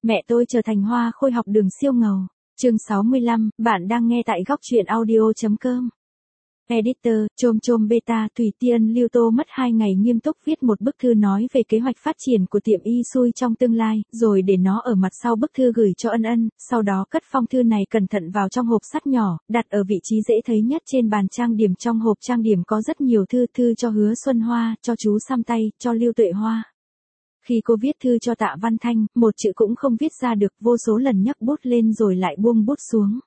Mẹ tôi trở thành hoa khôi học đường siêu ngầu. Chương 65, bạn đang nghe tại góc truyện audio.com. Editor, chôm chôm beta, Thủy Tiên Lưu Tô mất 2 ngày nghiêm túc viết một bức thư nói về kế hoạch phát triển của tiệm y xui trong tương lai, rồi để nó ở mặt sau bức thư gửi cho Ân Ân, sau đó cất phong thư này cẩn thận vào trong hộp sắt nhỏ, đặt ở vị trí dễ thấy nhất trên bàn trang điểm. Trong hộp trang điểm có rất nhiều thư cho Hứa Xuân Hoa, cho chú Xăm Tay, cho Lưu Tuệ Hoa. Khi cô viết thư cho Tạ Văn Thanh, một chữ cũng không viết ra được, vô số lần nhấc bút lên rồi lại buông bút xuống.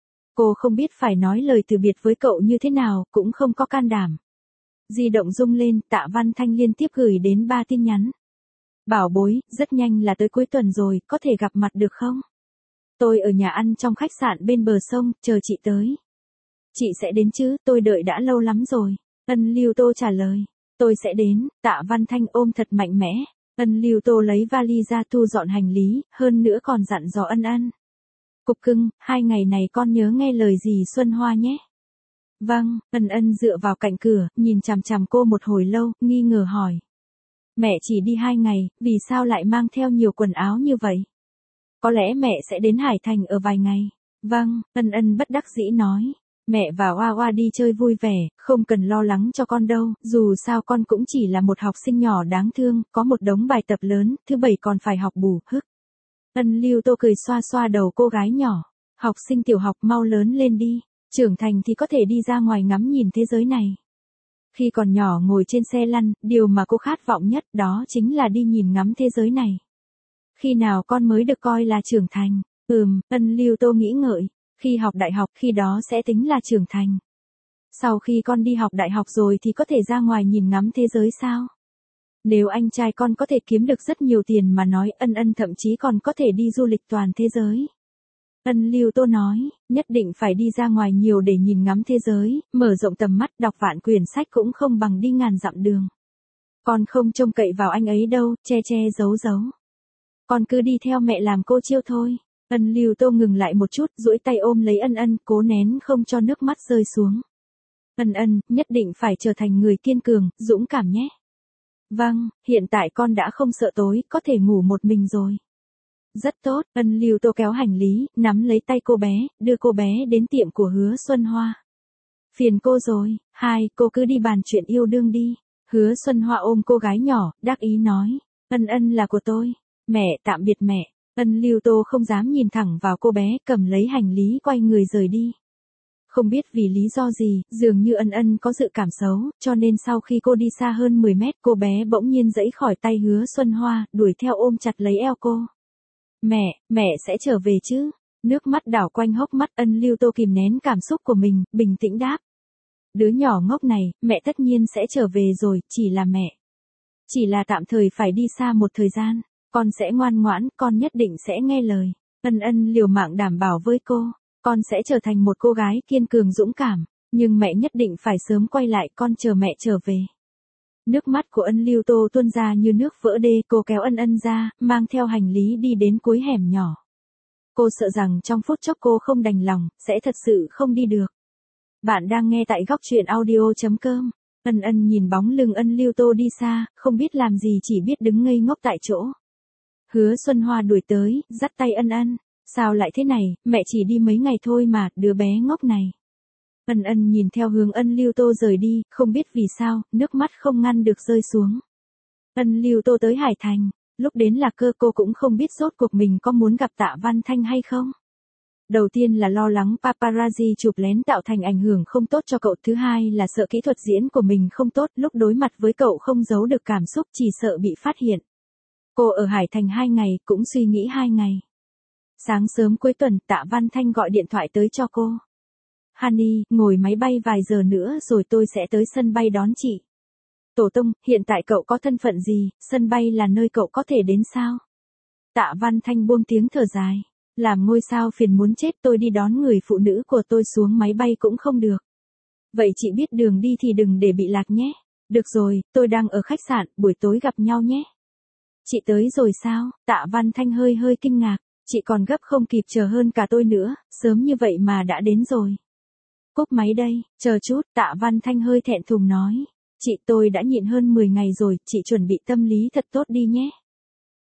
Cô không biết phải nói lời từ biệt với cậu như thế nào, cũng không có can đảm. Di động rung lên, Tạ Văn Thanh liên tiếp gửi đến 3 tin nhắn. Bảo bối, rất nhanh là tới cuối tuần rồi, có thể gặp mặt được không? Tôi ở nhà ăn trong khách sạn bên bờ sông, chờ chị tới. Chị sẽ đến chứ, tôi đợi đã lâu lắm rồi. Ân Lưu Tô trả lời. Tôi sẽ đến. Tạ Văn Thanh ôm thật mạnh mẽ. Ân Lưu Tô lấy vali ra thu dọn hành lý, hơn nữa còn dặn dò Ân Ân. Cục cưng, 2 ngày này con nhớ nghe lời dì Xuân Hoa nhé. Vâng. Ân Ân dựa vào cạnh cửa, nhìn chằm chằm cô một hồi lâu, nghi ngờ hỏi. Mẹ chỉ đi 2 ngày, vì sao lại mang theo nhiều quần áo như vậy? Có lẽ mẹ sẽ đến Hải Thành ở vài ngày. Vâng. Ân Ân bất đắc dĩ nói. Mẹ và Hoa Hoa đi chơi vui vẻ, không cần lo lắng cho con đâu, dù sao con cũng chỉ là một học sinh nhỏ đáng thương, có một đống bài tập lớn, thứ 7 còn phải học bù, hức. Ân Lưu Tô cười xoa xoa đầu cô gái nhỏ. Học sinh tiểu học mau lớn lên đi, trưởng thành thì có thể đi ra ngoài ngắm nhìn thế giới này. Khi còn nhỏ ngồi trên xe lăn, điều mà cô khát vọng nhất đó chính là đi nhìn ngắm thế giới này. Khi nào con mới được coi là trưởng thành? Ân Lưu Tô nghĩ ngợi. Khi học đại học, khi đó sẽ tính là trưởng thành. Sau khi con đi học đại học rồi thì có thể ra ngoài nhìn ngắm thế giới sao? Nếu anh trai con có thể kiếm được rất nhiều tiền mà nói, Ân Ân thậm chí còn có thể đi du lịch toàn thế giới. Ân Lưu Tô nói, nhất định phải đi ra ngoài nhiều để nhìn ngắm thế giới, mở rộng tầm mắt, đọc vạn quyển sách cũng không bằng đi ngàn dặm đường. Con không trông cậy vào anh ấy đâu, che giấu. Con cứ đi theo mẹ làm cô chiêu thôi. Ân Lưu Tô ngừng lại một chút, duỗi tay ôm lấy Ân Ân, cố nén không cho nước mắt rơi xuống. Ân Ân, nhất định phải trở thành người kiên cường, dũng cảm nhé. Vâng, hiện tại con đã không sợ tối, có thể ngủ một mình rồi. Rất tốt. Ân Lưu Tô kéo hành lý, nắm lấy tay cô bé, đưa cô bé đến tiệm của Hứa Xuân Hoa. Phiền cô rồi, cô cứ đi bàn chuyện yêu đương đi. Hứa Xuân Hoa ôm cô gái nhỏ, đắc ý nói. Ân Ân là của tôi. Mẹ, tạm biệt mẹ. Ân Lưu Tô không dám nhìn thẳng vào cô bé, cầm lấy hành lý quay người rời đi. Không biết vì lý do gì, dường như Ân Ân có dự cảm xấu, cho nên sau khi cô đi xa hơn 10 mét, cô bé bỗng nhiên giãy khỏi tay Hứa Xuân Hoa, đuổi theo ôm chặt lấy eo cô. Mẹ sẽ trở về chứ? Nước mắt đảo quanh hốc mắt. Ân Lưu Tô kìm nén cảm xúc của mình, bình tĩnh đáp. Đứa nhỏ ngốc này, mẹ tất nhiên sẽ trở về rồi, chỉ là tạm thời phải đi xa một thời gian. Con sẽ ngoan ngoãn, con nhất định sẽ nghe lời. Ân Ân liều mạng đảm bảo với cô. Con sẽ trở thành một cô gái kiên cường dũng cảm. Nhưng mẹ nhất định phải sớm quay lại, con chờ mẹ trở về. Nước mắt của Ân Lưu Tô tuôn ra như nước vỡ đê, cô kéo Ân Ân ra, mang theo hành lý đi đến cuối hẻm nhỏ. Cô sợ rằng trong phút chốc cô không đành lòng, sẽ thật sự không đi được. Bạn đang nghe tại góc truyện audio.com. Ân Ân nhìn bóng lưng Ân Lưu Tô đi xa, không biết làm gì chỉ biết đứng ngây ngốc tại chỗ. Hứa Xuân Hoa đuổi tới, dắt tay Ân Ân. Sao lại thế này, mẹ chỉ đi mấy ngày thôi mà, đứa bé ngốc này. Ân Ân nhìn theo hướng Ân Lưu Tô rời đi, không biết vì sao, nước mắt không ngăn được rơi xuống. Ân Lưu Tô tới Hải Thành, lúc đến Lạc Cơ cô cũng không biết rốt cuộc mình có muốn gặp Tạ Văn Thanh hay không. Đầu tiên là lo lắng paparazzi chụp lén tạo thành ảnh hưởng không tốt cho cậu, thứ hai là sợ kỹ thuật diễn của mình không tốt, lúc đối mặt với cậu không giấu được cảm xúc, chỉ sợ bị phát hiện. Cô ở Hải Thành 2 ngày, cũng suy nghĩ 2 ngày. Sáng sớm cuối tuần, Tạ Văn Thanh gọi điện thoại tới cho cô. Honey, ngồi máy bay vài giờ nữa rồi tôi sẽ tới sân bay đón chị. Tổ tông, hiện tại cậu có thân phận gì, sân bay là nơi cậu có thể đến sao? Tạ Văn Thanh buông tiếng thở dài. Làm ngôi sao phiền muốn chết, tôi đi đón người phụ nữ của tôi xuống máy bay cũng không được. Vậy chị biết đường đi thì đừng để bị lạc nhé. Được rồi, tôi đang ở khách sạn, buổi tối gặp nhau nhé. Chị tới rồi sao? Tạ Văn Thanh hơi kinh ngạc. Chị còn gấp không kịp chờ hơn cả tôi nữa, sớm như vậy mà đã đến rồi. Cúp máy đây, chờ chút, Tạ Văn Thanh hơi thẹn thùng nói. Chị, tôi đã nhịn hơn 10 ngày rồi, chị chuẩn bị tâm lý thật tốt đi nhé.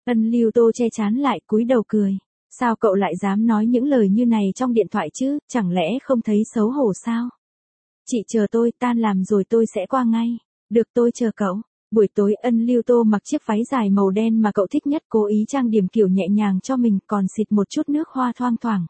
Ân Lưu Tô che trán lại cúi đầu cười. Sao cậu lại dám nói những lời như này trong điện thoại chứ, chẳng lẽ không thấy xấu hổ sao? Chị chờ tôi, tan làm rồi tôi sẽ qua ngay. Được, tôi chờ cậu. Buổi tối Ân Lưu Tô mặc chiếc váy dài màu đen mà cậu thích nhất, cố ý trang điểm kiểu nhẹ nhàng cho mình, còn xịt một chút nước hoa thoang thoảng.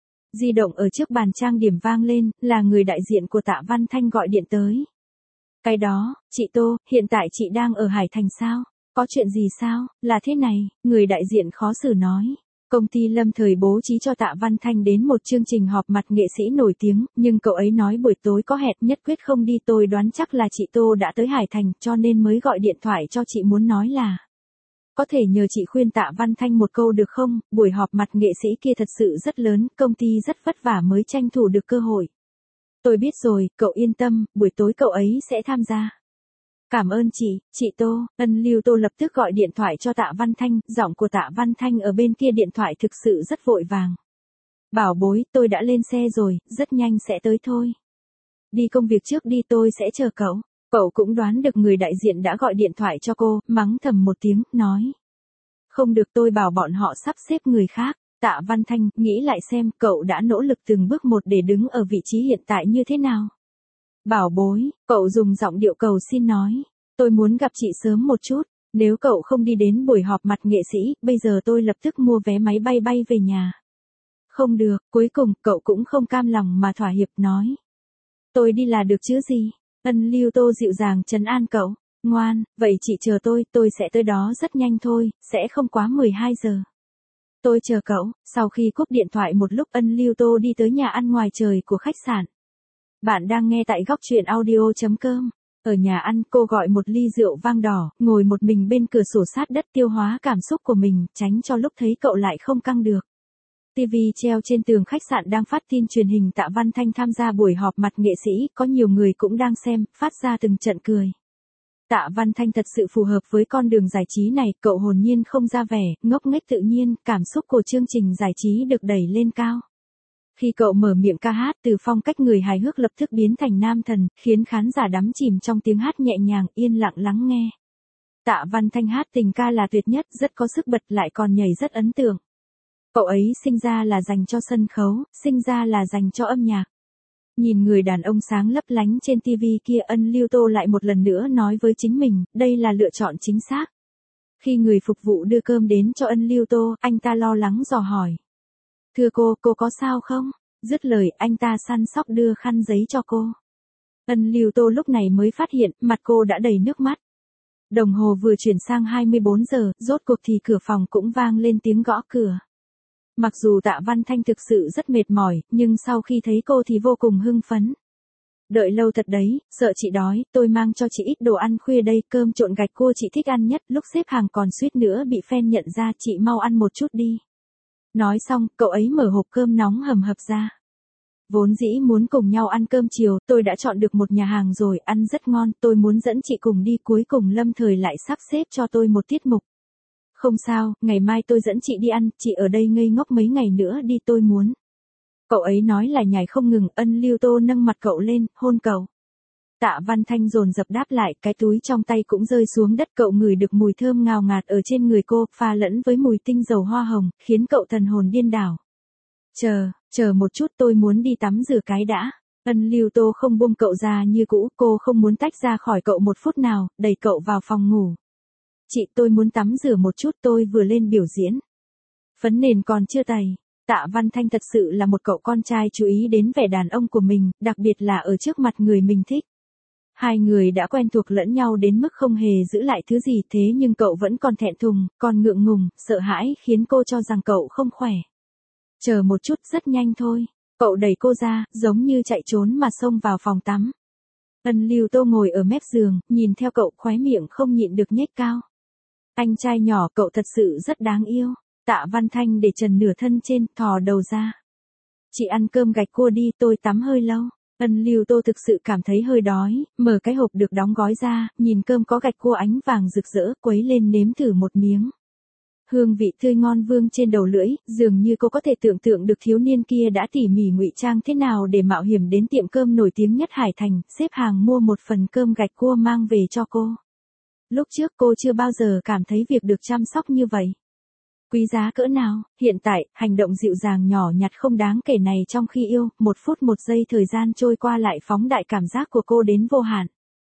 Di động ở trước bàn trang điểm vang lên, là người đại diện của Tạ Văn Thanh gọi điện tới. Cái đó, chị Tô, hiện tại chị đang ở Hải Thành sao? Có chuyện gì sao? Là thế này, người đại diện khó xử nói. Công ty Lâm Thời bố trí cho Tạ Văn Thanh đến một chương trình họp mặt nghệ sĩ nổi tiếng, nhưng cậu ấy nói buổi tối có hẹn nhất quyết không đi. Tôi đoán chắc là chị Tô đã tới Hải Thành cho nên mới gọi điện thoại cho chị, muốn nói là có thể nhờ chị khuyên Tạ Văn Thanh một câu được không? Buổi họp mặt nghệ sĩ kia thật sự rất lớn, công ty rất vất vả mới tranh thủ được cơ hội. Tôi biết rồi, cậu yên tâm, buổi tối cậu ấy sẽ tham gia. Cảm ơn chị Tô. Ân Lưu Tô lập tức gọi điện thoại cho Tạ Văn Thanh, giọng của Tạ Văn Thanh ở bên kia điện thoại thực sự rất vội vàng. Bảo bối, tôi đã lên xe rồi, rất nhanh sẽ tới thôi. Đi công việc trước đi, tôi sẽ chờ cậu. Cậu cũng đoán được người đại diện đã gọi điện thoại cho cô, mắng thầm một tiếng, nói. Không được, tôi bảo bọn họ sắp xếp người khác. Tạ Văn Thanh, nghĩ lại xem, cậu đã nỗ lực từng bước một để đứng ở vị trí hiện tại như thế nào. Bảo bối, cậu dùng giọng điệu cầu xin nói. Tôi muốn gặp chị sớm một chút, nếu cậu không đi đến buổi họp mặt nghệ sĩ, bây giờ tôi lập tức mua vé máy bay bay về nhà. Không được, cuối cùng, cậu cũng không cam lòng mà thỏa hiệp nói. Tôi đi là được chứ gì. Ân Lưu Tô dịu dàng trấn an cậu. Ngoan, vậy chị chờ tôi sẽ tới đó rất nhanh thôi, sẽ không quá 12 giờ. Tôi chờ cậu. Sau khi cúp điện thoại một lúc, Ân Lưu Tô đi tới nhà ăn ngoài trời của khách sạn. Bạn đang nghe tại góc truyện audio.com. Ở nhà ăn, cô gọi một ly rượu vang đỏ, ngồi một mình bên cửa sổ sát đất tiêu hóa cảm xúc của mình, tránh cho lúc thấy cậu lại không căng được. TV treo trên tường khách sạn đang phát tin truyền hình Tạ Văn Thanh tham gia buổi họp mặt nghệ sĩ, có nhiều người cũng đang xem, phát ra từng trận cười. Tạ Văn Thanh thật sự phù hợp với con đường giải trí này, cậu hồn nhiên không ra vẻ, ngốc nghếch tự nhiên, cảm xúc của chương trình giải trí được đẩy lên cao. Khi cậu mở miệng ca hát, từ phong cách người hài hước lập tức biến thành nam thần, khiến khán giả đắm chìm trong tiếng hát nhẹ nhàng, yên lặng lắng nghe. Tạ Văn Thanh hát tình ca là tuyệt nhất, rất có sức bật, lại còn nhảy rất ấn tượng. Cậu ấy sinh ra là dành cho sân khấu, sinh ra là dành cho âm nhạc. Nhìn người đàn ông sáng lấp lánh trên TV kia, Ân Lưu Tô lại một lần nữa nói với chính mình, đây là lựa chọn chính xác. Khi người phục vụ đưa cơm đến cho Ân Lưu Tô, anh ta lo lắng dò hỏi. Thưa cô có sao không? Dứt lời, anh ta săn sóc đưa khăn giấy cho cô. Ân Lưu Tô lúc này mới phát hiện, mặt cô đã đầy nước mắt. Đồng hồ vừa chuyển sang 24 giờ, rốt cuộc thì cửa phòng cũng vang lên tiếng gõ cửa. Mặc dù Tạ Văn Thanh thực sự rất mệt mỏi, nhưng sau khi thấy cô thì vô cùng hưng phấn. Đợi lâu thật đấy, sợ chị đói, tôi mang cho chị ít đồ ăn khuya đây, cơm trộn gạch cua chị thích ăn nhất, lúc xếp hàng còn suýt nữa bị fan nhận ra, chị mau ăn một chút đi. Nói xong, cậu ấy mở hộp cơm nóng hầm hập ra. Vốn dĩ muốn cùng nhau ăn cơm chiều, tôi đã chọn được một nhà hàng rồi, ăn rất ngon, tôi muốn dẫn chị cùng đi, cuối cùng Lâm Thời lại sắp xếp cho tôi một tiết mục. Không sao, ngày mai tôi dẫn chị đi ăn, chị ở đây ngây ngốc mấy ngày nữa đi, tôi muốn. Cậu ấy nói là nhảy không ngừng, Ân Lưu Tô nâng mặt cậu lên, hôn cậu. Tạ Văn Thanh dồn dập đáp lại, cái túi trong tay cũng rơi xuống đất, cậu ngửi được mùi thơm ngào ngạt ở trên người cô, pha lẫn với mùi tinh dầu hoa hồng, khiến cậu thần hồn điên đảo. Chờ một chút, tôi muốn đi tắm rửa cái đã. Ân Lưu Tô không buông cậu ra như cũ, cô không muốn tách ra khỏi cậu một phút nào, đẩy cậu vào phòng ngủ. Chị, tôi muốn tắm rửa một chút, tôi vừa lên biểu diễn. Phấn nền còn chưa tẩy. Tạ Văn Thanh thật sự là một cậu con trai chú ý đến vẻ đàn ông của mình, đặc biệt là ở trước mặt người mình thích. Hai người đã quen thuộc lẫn nhau đến mức không hề giữ lại thứ gì, thế nhưng cậu vẫn còn thẹn thùng, còn ngượng ngùng, sợ hãi, khiến cô cho rằng cậu không khỏe. Chờ một chút, rất nhanh thôi. Cậu đẩy cô ra, giống như chạy trốn mà xông vào phòng tắm. Ân Lưu Tô ngồi ở mép giường, nhìn theo cậu, khóe miệng không nhịn được nhếch cao. Anh trai nhỏ cậu thật sự rất đáng yêu. Tạ Văn Thanh để trần nửa thân trên, thò đầu ra. Chị ăn cơm gạch cua đi, tôi tắm hơi lâu. Ân Lưu Tô thực sự cảm thấy hơi đói, mở cái hộp được đóng gói ra, nhìn cơm có gạch cua ánh vàng rực rỡ, quấy lên nếm thử một miếng. Hương vị tươi ngon vương trên đầu lưỡi, dường như cô có thể tưởng tượng được thiếu niên kia đã tỉ mỉ ngụy trang thế nào để mạo hiểm đến tiệm cơm nổi tiếng nhất Hải Thành, xếp hàng mua một phần cơm gạch cua mang về cho cô. Lúc trước cô chưa bao giờ cảm thấy việc được chăm sóc như vậy. Quý giá cỡ nào, hiện tại, hành động dịu dàng nhỏ nhặt không đáng kể này trong khi yêu, 1 phút 1 giây thời gian trôi qua lại phóng đại cảm giác của cô đến vô hạn.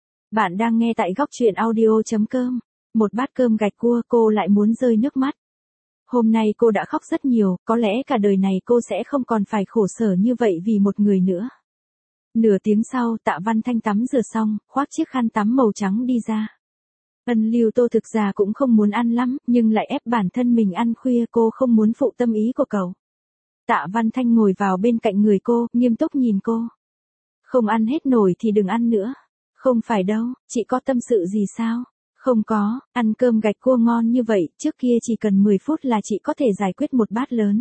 Bạn đang nghe tại góc truyện audio.com. Một bát cơm gạch cua cô lại muốn rơi nước mắt. Hôm nay cô đã khóc rất nhiều, có lẽ cả đời này cô sẽ không còn phải khổ sở như vậy vì một người nữa. Nửa tiếng sau, Tạ Văn Thanh tắm rửa xong, khoác chiếc khăn tắm màu trắng đi ra. Ân Lưu Tô thực ra cũng không muốn ăn lắm, nhưng lại ép bản thân mình ăn khuya, cô không muốn phụ tâm ý của cậu. Tạ Văn Thanh ngồi vào bên cạnh người cô, nghiêm túc nhìn cô. Không ăn hết nổi thì đừng ăn nữa. Không phải đâu, chị có tâm sự gì sao? Không có, ăn cơm gạch cua ngon như vậy, trước kia chỉ cần 10 phút là chị có thể giải quyết một bát lớn.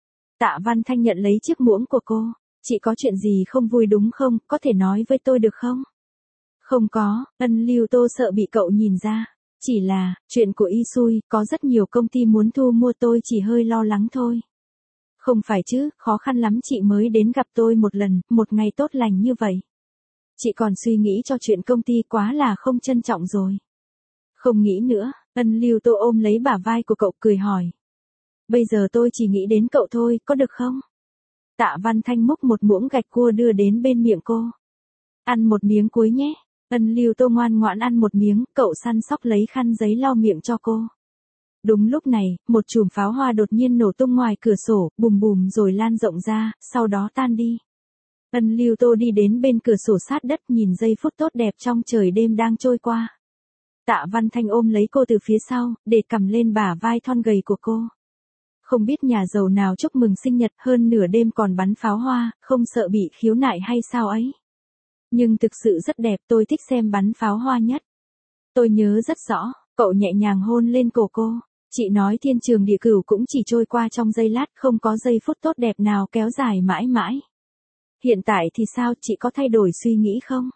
Tạ Văn Thanh nhận lấy chiếc muỗng của cô. Chị có chuyện gì không vui đúng không, có thể nói với tôi được không? Không có, Ân Lưu Tô sợ bị cậu nhìn ra. Chỉ là, chuyện của Y Xui, có rất nhiều công ty muốn thu mua, tôi chỉ hơi lo lắng thôi. Không phải chứ, khó khăn lắm chị mới đến gặp tôi một lần, một ngày tốt lành như vậy. Chị còn suy nghĩ cho chuyện công ty, quá là không trân trọng rồi. Không nghĩ nữa, Ân Lưu Tô ôm lấy bả vai của cậu cười hỏi. Bây giờ tôi chỉ nghĩ đến cậu thôi, có được không? Tạ Văn Thanh múc một muỗng gạch cua đưa đến bên miệng cô. Ăn một miếng cuối nhé. Ân Lưu Tô ngoan ngoãn ăn một miếng, cậu săn sóc lấy khăn giấy lau miệng cho cô. Đúng lúc này, một chùm pháo hoa đột nhiên nổ tung ngoài cửa sổ, bùm bùm rồi lan rộng ra, sau đó tan đi. Ân Lưu Tô đi đến bên cửa sổ sát đất, nhìn giây phút tốt đẹp trong trời đêm đang trôi qua. Tạ Văn Thanh ôm lấy cô từ phía sau, để cầm lên bả vai thon gầy của cô. Không biết nhà giàu nào chúc mừng sinh nhật, hơn nửa đêm còn bắn pháo hoa, không sợ bị khiếu nại hay sao ấy. Nhưng thực sự rất đẹp, tôi thích xem bắn pháo hoa nhất. Tôi nhớ rất rõ, cậu nhẹ nhàng hôn lên cổ cô. Chị nói thiên trường địa cửu cũng chỉ trôi qua trong giây lát, không có giây phút tốt đẹp nào kéo dài mãi mãi. Hiện tại thì sao, chị có thay đổi suy nghĩ không?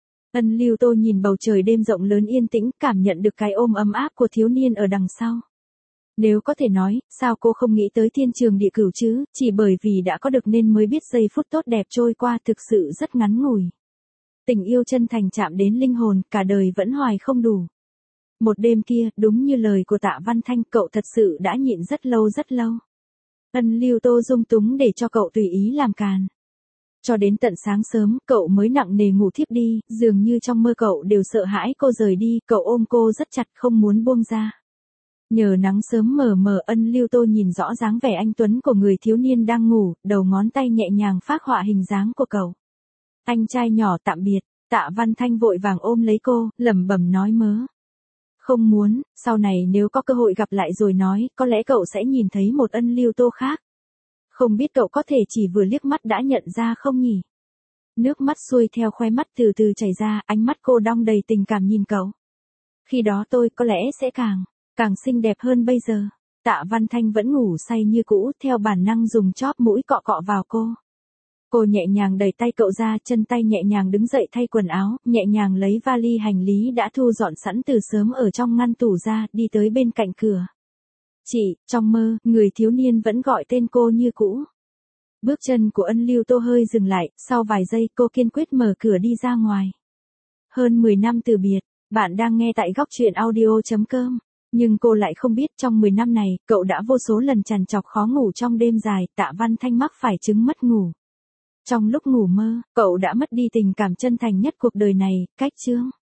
Ân Lưu Tô nhìn bầu trời đêm rộng lớn yên tĩnh, cảm nhận được cái ôm ấm áp của thiếu niên ở đằng sau. Nếu có thể nói, sao cô không nghĩ tới thiên trường địa cửu chứ, chỉ bởi vì đã có được nên mới biết giây phút tốt đẹp trôi qua thực sự rất ngắn ngủi. Tình yêu chân thành chạm đến linh hồn, cả đời vẫn hoài không đủ. Một đêm kia, đúng như lời của Tạ Văn Thanh, cậu thật sự đã nhịn rất lâu rất lâu. Ân Lưu Tô dung túng để cho cậu tùy ý làm càn. Cho đến tận sáng sớm, cậu mới nặng nề ngủ thiếp đi, dường như trong mơ cậu đều sợ hãi cô rời đi, cậu ôm cô rất chặt không muốn buông ra. Nhờ nắng sớm mờ mờ, Ân Lưu Tô nhìn rõ dáng vẻ anh tuấn của người thiếu niên đang ngủ, đầu ngón tay nhẹ nhàng phác họa hình dáng của cậu. Anh trai nhỏ tạm biệt. Tạ Văn Thanh vội vàng ôm lấy cô, lẩm bẩm nói mớ. Không muốn, sau này nếu có cơ hội gặp lại rồi nói, có lẽ cậu sẽ nhìn thấy một Ân Lưu Tô khác. Không biết cậu có thể chỉ vừa liếc mắt đã nhận ra không nhỉ? Nước mắt xuôi theo khóe mắt từ từ chảy ra, ánh mắt cô đong đầy tình cảm nhìn cậu. Khi đó tôi có lẽ sẽ càng xinh đẹp hơn bây giờ. Tạ Văn Thanh vẫn ngủ say như cũ, theo bản năng dùng chóp mũi cọ cọ vào cô. Cô nhẹ nhàng đẩy tay cậu ra, chân tay nhẹ nhàng đứng dậy thay quần áo, nhẹ nhàng lấy vali hành lý đã thu dọn sẵn từ sớm ở trong ngăn tủ ra, đi tới bên cạnh cửa. Chị, trong mơ, người thiếu niên vẫn gọi tên cô như cũ. Bước chân của Ân Lưu Tô hơi dừng lại, sau vài giây cô kiên quyết mở cửa đi ra ngoài. Hơn 10 năm từ biệt, bạn đang nghe tại góc truyện audio.com. Nhưng cô lại không biết trong 10 năm này, cậu đã vô số lần trằn trọc khó ngủ trong đêm dài, Tạ Văn Thanh mắc phải chứng mất ngủ. Trong lúc ngủ mơ, cậu đã mất đi tình cảm chân thành nhất cuộc đời này, cách chương.